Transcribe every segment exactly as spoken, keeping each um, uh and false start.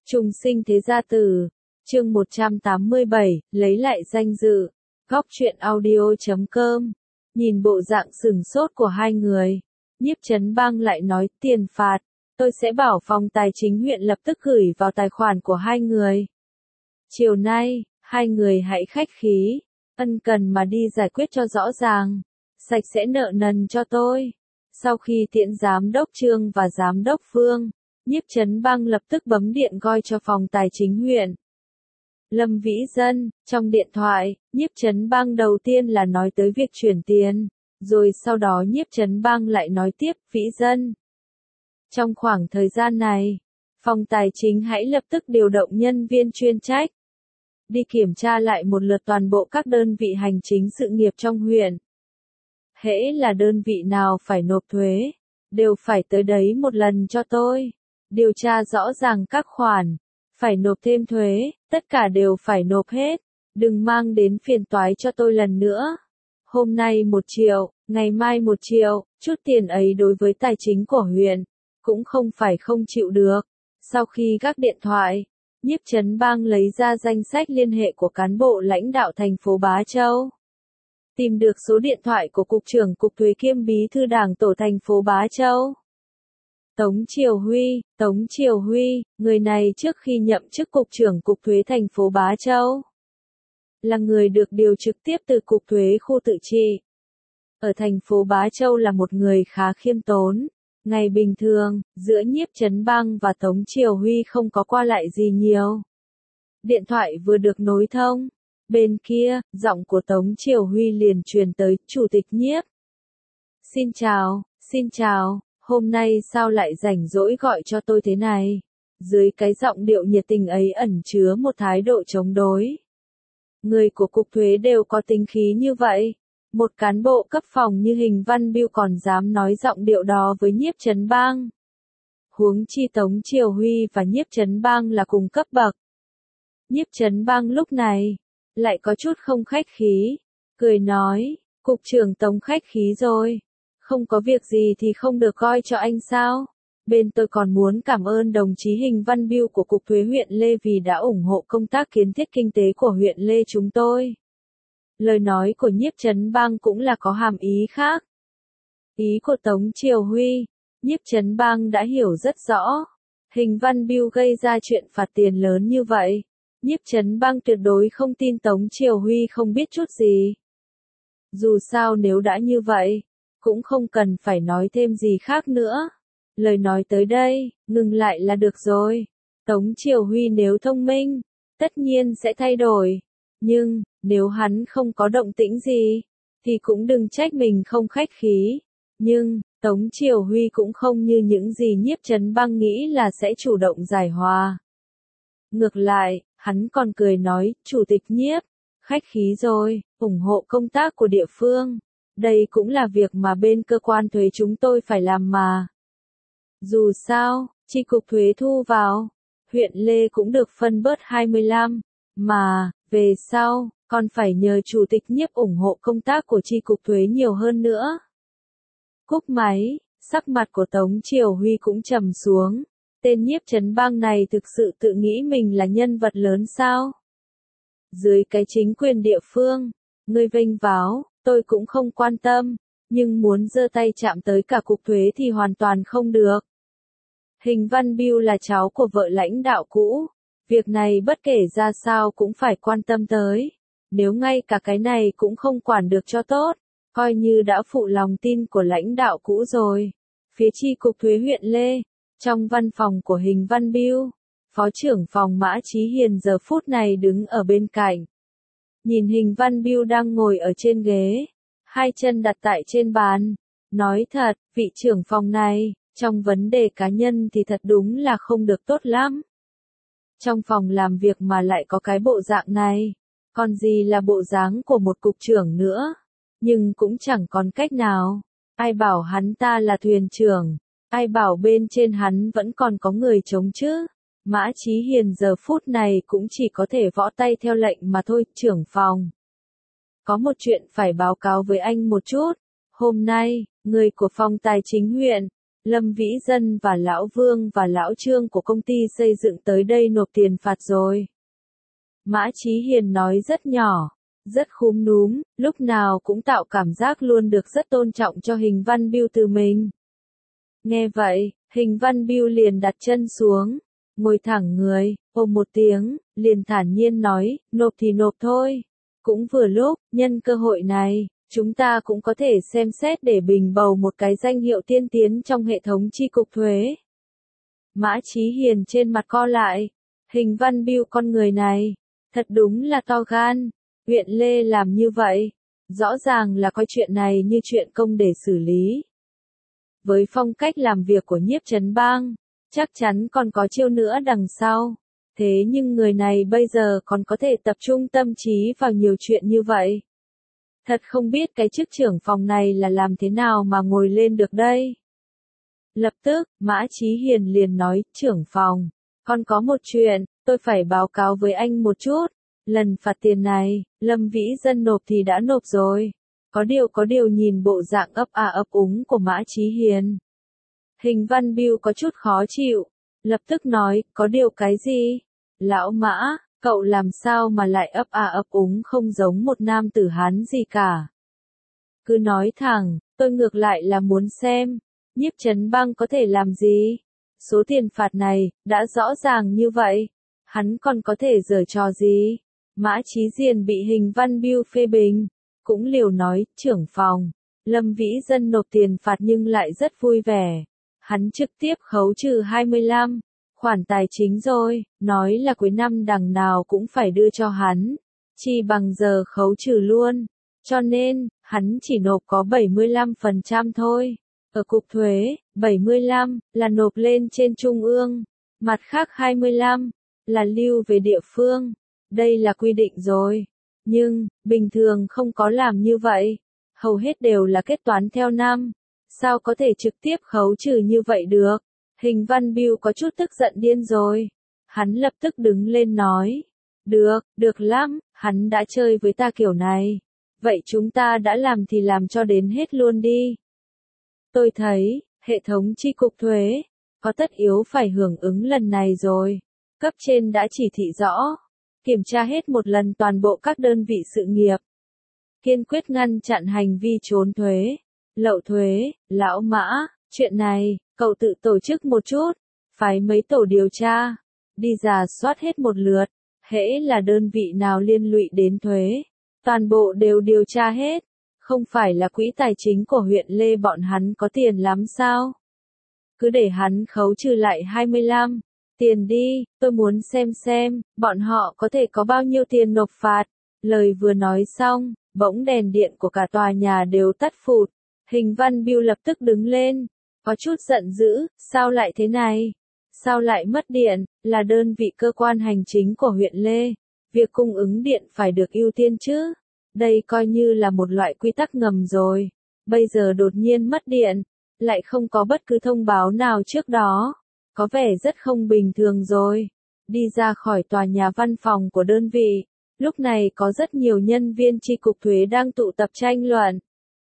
Trùng sinh thế gia tử, chương một trăm tám mươi bảy, lấy lại danh dự. Góc truyện audio chấm com. Nhìn bộ dạng sừng sốt của hai người, Nhiếp Chấn Bang lại nói tiền phạt, tôi sẽ bảo phòng tài chính huyện lập tức gửi vào tài khoản của hai người. Chiều nay, hai người hãy khách khí, ân cần mà đi giải quyết cho rõ ràng, sạch sẽ nợ nần cho tôi. Sau khi tiễn giám đốc Trương và giám đốc Phương, Nhiếp Chấn Bang lập tức bấm điện gọi cho phòng tài chính huyện. Lâm Vĩ Dân, trong điện thoại, Nhiếp Chấn Bang đầu tiên là nói tới việc chuyển tiền, rồi sau đó Nhiếp Chấn Bang lại nói tiếp, Vĩ Dân. Trong khoảng thời gian này, phòng tài chính hãy lập tức điều động nhân viên chuyên trách, đi kiểm tra lại một lượt toàn bộ các đơn vị hành chính sự nghiệp trong huyện. Hễ là đơn vị nào phải nộp thuế, đều phải tới đấy một lần cho tôi. Điều tra rõ ràng các khoản, phải nộp thêm thuế, tất cả đều phải nộp hết. Đừng mang đến phiền toái cho tôi lần nữa. Hôm nay một triệu, ngày mai một triệu, chút tiền ấy đối với tài chính của huyện, cũng không phải không chịu được. Sau khi gác điện thoại, Nhiếp Chấn Bang lấy ra danh sách liên hệ của cán bộ lãnh đạo thành phố Bá Châu. Tìm được số điện thoại của Cục trưởng Cục Thuế kiêm Bí thư Đảng tổ thành phố Bá Châu. Tống Triều Huy, Tống Triều Huy, người này trước khi nhậm chức Cục trưởng Cục Thuế thành phố Bá Châu, là người được điều trực tiếp từ Cục Thuế khu tự trị. Ở thành phố Bá Châu là một người khá khiêm tốn. Ngày bình thường, giữa Nhiếp Chấn Bang và Tống Triều Huy không có qua lại gì nhiều. Điện thoại vừa được nối thông, bên kia, giọng của Tống Triều Huy liền truyền tới, Chủ tịch Nhiếp. Xin chào, xin chào, hôm nay sao lại rảnh rỗi gọi cho tôi thế này? Dưới cái giọng điệu nhiệt tình ấy ẩn chứa một thái độ chống đối. Người của Cục Thuế đều có tính khí như vậy. Một cán bộ cấp phòng như Hình Văn Biêu còn dám nói giọng điệu đó với Nhiếp Chấn Bang. Huống chi Tống Triều Huy và Nhiếp Chấn Bang là cùng cấp bậc. Nhiếp Chấn Bang lúc này lại có chút không khách khí, cười nói, Cục trưởng Tống khách khí rồi, không có việc gì thì không được gọi cho anh sao? Bên tôi còn muốn cảm ơn đồng chí Hình Văn Biêu của Cục Thuế huyện Lê vì đã ủng hộ công tác kiến thiết kinh tế của huyện Lê chúng tôi. Lời nói của Nhiếp Chấn Bang cũng là có hàm ý khác. Ý của Tống Triều Huy, Nhiếp Chấn Bang đã hiểu rất rõ. Hình Văn Biêu gây ra chuyện phạt tiền lớn như vậy, Nhiếp Chấn Bang tuyệt đối không tin Tống Triều Huy không biết chút gì. Dù sao nếu đã như vậy, cũng không cần phải nói thêm gì khác nữa. Lời nói tới đây, ngừng lại là được rồi. Tống Triều Huy nếu thông minh, tất nhiên sẽ thay đổi. Nhưng, nếu hắn không có động tĩnh gì, thì cũng đừng trách mình không khách khí. Nhưng, Tống Triều Huy cũng không như những gì Nhiếp Chấn Bang nghĩ là sẽ chủ động giải hòa. Ngược lại, hắn còn cười nói, Chủ tịch Nhiếp, khách khí rồi, ủng hộ công tác của địa phương. Đây cũng là việc mà bên cơ quan thuế chúng tôi phải làm mà. Dù sao, chi cục thuế thu vào, huyện Lê cũng được phân bớt hai mươi lăm, mà, về sau, còn phải nhờ Chủ tịch Nhiếp ủng hộ công tác của chi cục thuế nhiều hơn nữa. Cúp máy, sắc mặt của Tống Triều Huy cũng trầm xuống. Tên Nhiếp Chấn Bang này thực sự tự nghĩ mình là nhân vật lớn sao? Dưới cái chính quyền địa phương, người vênh váo, tôi cũng không quan tâm, nhưng muốn giơ tay chạm tới cả cục thuế thì hoàn toàn không được. Hình Văn Biêu là cháu của vợ lãnh đạo cũ, việc này bất kể ra sao cũng phải quan tâm tới. Nếu ngay cả cái này cũng không quản được cho tốt, coi như đã phụ lòng tin của lãnh đạo cũ rồi. Phía chi cục thuế huyện Lê, trong văn phòng của Hình Văn Biêu, Phó trưởng phòng Mã Chí Hiền giờ phút này đứng ở bên cạnh. Nhìn Hình Văn Biêu đang ngồi ở trên ghế, hai chân đặt tại trên bàn, nói thật, vị trưởng phòng này, trong vấn đề cá nhân thì thật đúng là không được tốt lắm. Trong phòng làm việc mà lại có cái bộ dạng này, còn gì là bộ dáng của một cục trưởng nữa, nhưng cũng chẳng còn cách nào, ai bảo hắn ta là thuyền trưởng, ai bảo bên trên hắn vẫn còn có người chống chứ. Mã Chí Hiền giờ phút này cũng chỉ có thể võ tay theo lệnh mà thôi, trưởng phòng. Có một chuyện phải báo cáo với anh một chút, hôm nay, người của phòng tài chính huyện, Lâm Vĩ Dân và Lão Vương và Lão Trương của công ty xây dựng tới đây nộp tiền phạt rồi. Mã Chí Hiền nói rất nhỏ, rất khúm núm, lúc nào cũng tạo cảm giác luôn được rất tôn trọng cho Hình Văn Biêu từ mình. Nghe vậy, Hình Văn Biêu liền đặt chân xuống, ngồi thẳng người, ồ một tiếng, liền thản nhiên nói, nộp thì nộp thôi. Cũng vừa lúc, nhân cơ hội này, chúng ta cũng có thể xem xét để bình bầu một cái danh hiệu tiên tiến trong hệ thống chi cục thuế. Mã Chí Hiền trên mặt co lại, Hình Văn Biêu con người này, thật đúng là to gan, huyện Lê làm như vậy, rõ ràng là coi chuyện này như chuyện công để xử lý. Với phong cách làm việc của Nhiếp Chấn Bang, chắc chắn còn có chiêu nữa đằng sau. Thế nhưng người này bây giờ còn có thể tập trung tâm trí vào nhiều chuyện như vậy. Thật không biết cái chức trưởng phòng này là làm thế nào mà ngồi lên được đây. Lập tức, Mã Chí Hiền liền nói, trưởng phòng, con có một chuyện, tôi phải báo cáo với anh một chút. Lần phạt tiền này, Lâm Vĩ Dân nộp thì đã nộp rồi. Có điều có điều nhìn bộ dạng ấp à ấp úng của Mã Chí Hiền. Hình Văn Biêu có chút khó chịu, lập tức nói, có điều cái gì? Lão Mã, cậu làm sao mà lại ấp à ấp úng không giống một nam tử Hán gì cả. Cứ nói thẳng, tôi ngược lại là muốn xem, Nhiếp Chấn Bang có thể làm gì? Số tiền phạt này, đã rõ ràng như vậy, hắn còn có thể giở trò gì? Mã Chí Diền bị Hình Văn Biêu phê bình, cũng liều nói, trưởng phòng, Lâm Vĩ Dân nộp tiền phạt nhưng lại rất vui vẻ. Hắn trực tiếp khấu trừ hai mươi lăm, khoản tài chính rồi, nói là cuối năm đằng nào cũng phải đưa cho hắn, chi bằng giờ khấu trừ luôn, cho nên, hắn chỉ nộp có bảy mươi lăm phần trăm thôi. Ở cục thuế, bảy mươi lăm là nộp lên trên trung ương, mặt khác hai mươi lăm là lưu về địa phương. Đây là quy định rồi. Nhưng, bình thường không có làm như vậy. Hầu hết đều là kết toán theo năm. Sao có thể trực tiếp khấu trừ như vậy được? Hình Văn Biêu có chút tức giận điên rồi. Hắn lập tức đứng lên nói. Được, được lắm, hắn đã chơi với ta kiểu này. Vậy chúng ta đã làm thì làm cho đến hết luôn đi. Tôi thấy, hệ thống chi cục thuế, có tất yếu phải hưởng ứng lần này rồi. Cấp trên đã chỉ thị rõ. Kiểm tra hết một lần toàn bộ các đơn vị sự nghiệp. Kiên quyết ngăn chặn hành vi trốn thuế, lậu thuế. Lão Mã, chuyện này, cậu tự tổ chức một chút, phái mấy tổ điều tra, đi rà soát hết một lượt, hễ là đơn vị nào liên lụy đến thuế, toàn bộ đều điều tra hết, không phải là quỹ tài chính của huyện Lê bọn hắn có tiền lắm sao? Cứ để hắn khấu trừ lại hai mươi lăm. Tiền đi, tôi muốn xem xem, bọn họ có thể có bao nhiêu tiền nộp phạt. Lời vừa nói xong, bỗng đèn điện của cả tòa nhà đều tắt phụt. Hình Văn Biêu lập tức đứng lên, có chút giận dữ, sao lại thế này? Sao lại mất điện, là đơn vị cơ quan hành chính của huyện Lê. Việc cung ứng điện phải được ưu tiên chứ. Đây coi như là một loại quy tắc ngầm rồi. Bây giờ đột nhiên mất điện, lại không có bất cứ thông báo nào trước đó. Có vẻ rất không bình thường rồi. Đi ra khỏi tòa nhà văn phòng của đơn vị, lúc này có rất nhiều nhân viên chi cục thuế đang tụ tập tranh luận.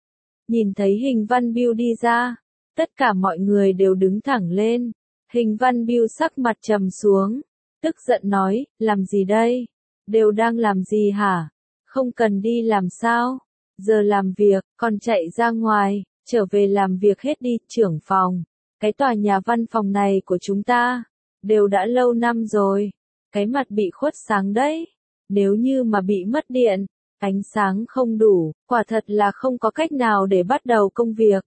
Nhìn thấy Hình Văn Biêu đi ra, tất cả mọi người đều đứng thẳng lên. Hình Văn Biêu sắc mặt trầm xuống, tức giận nói, làm gì đây? Đều đang làm gì hả? Không cần đi làm sao? Giờ làm việc, còn chạy ra ngoài, trở về làm việc hết đi, trưởng phòng. Cái tòa nhà văn phòng này của chúng ta, đều đã lâu năm rồi. Cái mặt bị khuất sáng đấy. Nếu như mà bị mất điện, ánh sáng không đủ, quả thật là không có cách nào để bắt đầu công việc.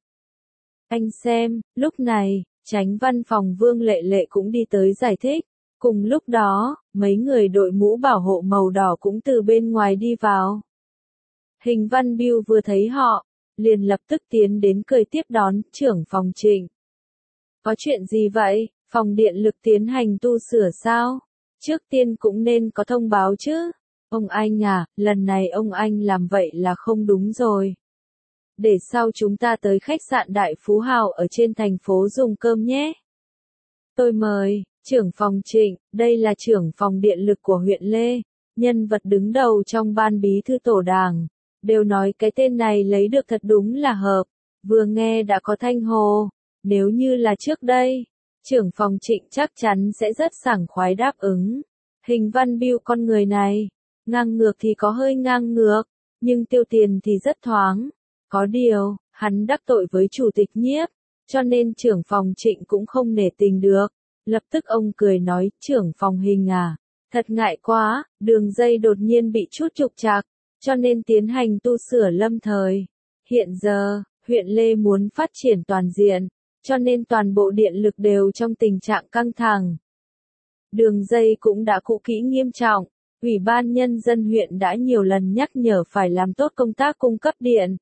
Anh xem, lúc này, Chánh văn phòng Vương Lệ Lệ cũng đi tới giải thích. Cùng lúc đó, mấy người đội mũ bảo hộ màu đỏ cũng từ bên ngoài đi vào. Hình Văn Biêu vừa thấy họ, liền lập tức tiến đến cười tiếp đón, trưởng phòng Trịnh. Có chuyện gì vậy, phòng điện lực tiến hành tu sửa sao? Trước tiên cũng nên có thông báo chứ. Ông anh à, lần này ông anh làm vậy là không đúng rồi. Để sau chúng ta tới khách sạn Đại Phú Hào ở trên thành phố dùng cơm nhé. Tôi mời, trưởng phòng Trịnh, đây là trưởng phòng điện lực của huyện Lê, nhân vật đứng đầu trong ban bí thư tổ đảng. Đều nói cái tên này lấy được thật đúng là hợp, vừa nghe đã có thanh hồ. Nếu như là trước đây, trưởng phòng Trịnh chắc chắn sẽ rất sảng khoái đáp ứng. Hình Văn Biêu con người này, ngang ngược thì có hơi ngang ngược, nhưng tiêu tiền thì rất thoáng. Có điều, hắn đắc tội với chủ tịch Nhiếp, cho nên trưởng phòng Trịnh cũng không nể tình được. Lập tức ông cười nói, trưởng phòng Hình à, thật ngại quá, đường dây đột nhiên bị chút trục trặc, cho nên tiến hành tu sửa lâm thời. Hiện giờ, huyện Lê muốn phát triển toàn diện, cho nên toàn bộ điện lực đều trong tình trạng căng thẳng. Đường dây cũng đã cũ kỹ nghiêm trọng, Ủy ban Nhân dân huyện đã nhiều lần nhắc nhở phải làm tốt công tác cung cấp điện.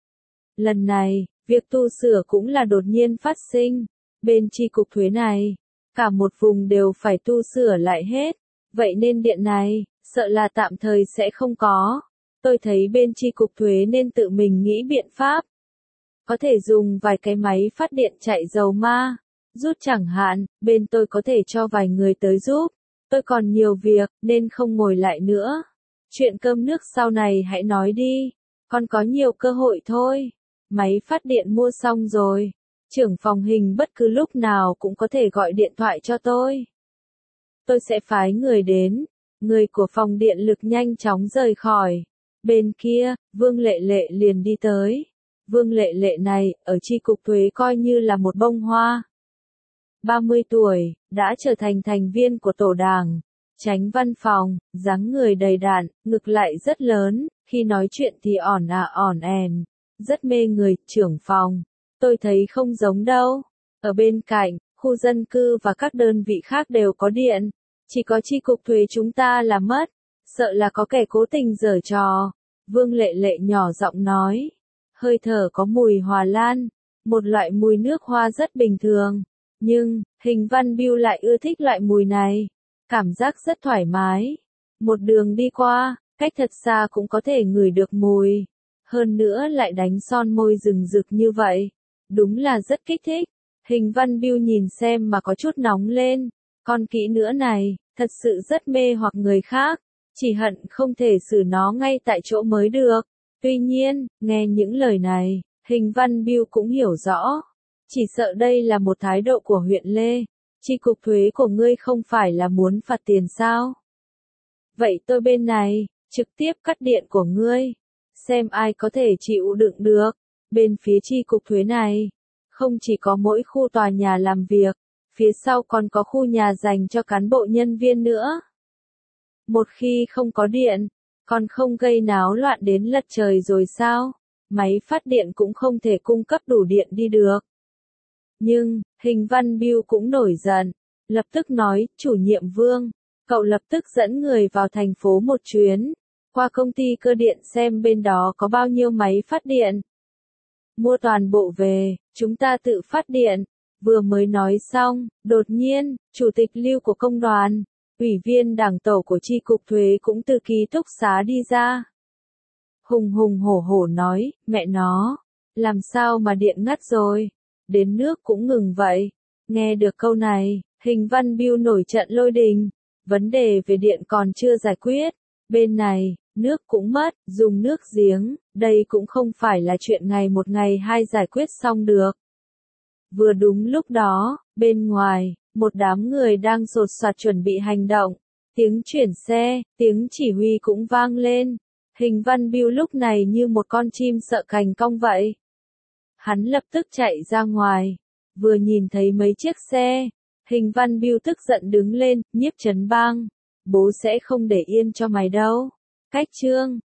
Lần này, việc tu sửa cũng là đột nhiên phát sinh, bên chi cục thuế này, cả một vùng đều phải tu sửa lại hết, vậy nên điện này, sợ là tạm thời sẽ không có. Tôi thấy bên chi cục thuế nên tự mình nghĩ biện pháp. Có thể dùng vài cái máy phát điện chạy dầu ma, rút chẳng hạn, bên tôi có thể cho vài người tới giúp. Tôi còn nhiều việc, nên không ngồi lại nữa. Chuyện cơm nước sau này hãy nói đi, còn có nhiều cơ hội thôi. Máy phát điện mua xong rồi, trưởng phòng Hình bất cứ lúc nào cũng có thể gọi điện thoại cho tôi. Tôi sẽ phái người đến, người của phòng điện lực nhanh chóng rời khỏi. Bên kia, Vương Lệ Lệ liền đi tới. Vương Lệ Lệ này, ở chi cục thuế coi như là một bông hoa. ba mươi tuổi, đã trở thành thành viên của tổ đảng, chánh văn phòng, dáng người đầy đặn, ngực lại rất lớn, khi nói chuyện thì ỏn à ỏn ẻn, rất mê người. Trưởng phòng, tôi thấy không giống đâu. Ở bên cạnh, khu dân cư và các đơn vị khác đều có điện, chỉ có chi cục thuế chúng ta là mất, sợ là có kẻ cố tình giở trò. Vương Lệ Lệ nhỏ giọng nói, hơi thở có mùi hoa lan, một loại mùi nước hoa rất bình thường. Nhưng, Hình Văn Biêu lại ưa thích loại mùi này. Cảm giác rất thoải mái. Một đường đi qua, cách thật xa cũng có thể ngửi được mùi. Hơn nữa lại đánh son môi rừng rực như vậy. Đúng là rất kích thích. Hình Văn Biêu nhìn xem mà có chút nóng lên. Con kỹ nữa này, thật sự rất mê hoặc người khác. Chỉ hận không thể xử nó ngay tại chỗ mới được. Tuy nhiên, nghe những lời này, Hình Văn Biêu cũng hiểu rõ. Chỉ sợ đây là một thái độ của huyện Lê. Chi cục thuế của ngươi không phải là muốn phạt tiền sao? Vậy tôi bên này, trực tiếp cắt điện của ngươi. Xem ai có thể chịu đựng được. Bên phía chi cục thuế này, không chỉ có mỗi khu tòa nhà làm việc, phía sau còn có khu nhà dành cho cán bộ nhân viên nữa. Một khi không có điện, còn không gây náo loạn đến lật trời rồi sao? Máy phát điện cũng không thể cung cấp đủ điện đi được. Nhưng, Hình Văn Biêu cũng nổi giận, lập tức nói, chủ nhiệm Vương, cậu lập tức dẫn người vào thành phố một chuyến, qua công ty cơ điện xem bên đó có bao nhiêu máy phát điện. Mua toàn bộ về, chúng ta tự phát điện. Vừa mới nói xong, đột nhiên, chủ tịch Lưu của công đoàn, ủy viên đảng tổ của chi cục thuế cũng từ ký túc xá đi ra. Hùng hùng hổ hổ nói, mẹ nó, làm sao mà điện ngắt rồi? Đến nước cũng ngừng vậy. Nghe được câu này, Hình Văn Biêu nổi trận lôi đình. Vấn đề về điện còn chưa giải quyết. Bên này, nước cũng mất, dùng nước giếng, đây cũng không phải là chuyện ngày một ngày hai giải quyết xong được. Vừa đúng lúc đó, bên ngoài, một đám người đang sột soạt chuẩn bị hành động. Tiếng chuyển xe, tiếng chỉ huy cũng vang lên. Hình Văn Biêu lúc này như một con chim sợ cành cong vậy. Hắn lập tức chạy ra ngoài, vừa nhìn thấy mấy chiếc xe, Hình Văn Biêu tức giận đứng lên, Nhiếp Trấn Bang, bố sẽ không để yên cho mày đâu. Cách Trương,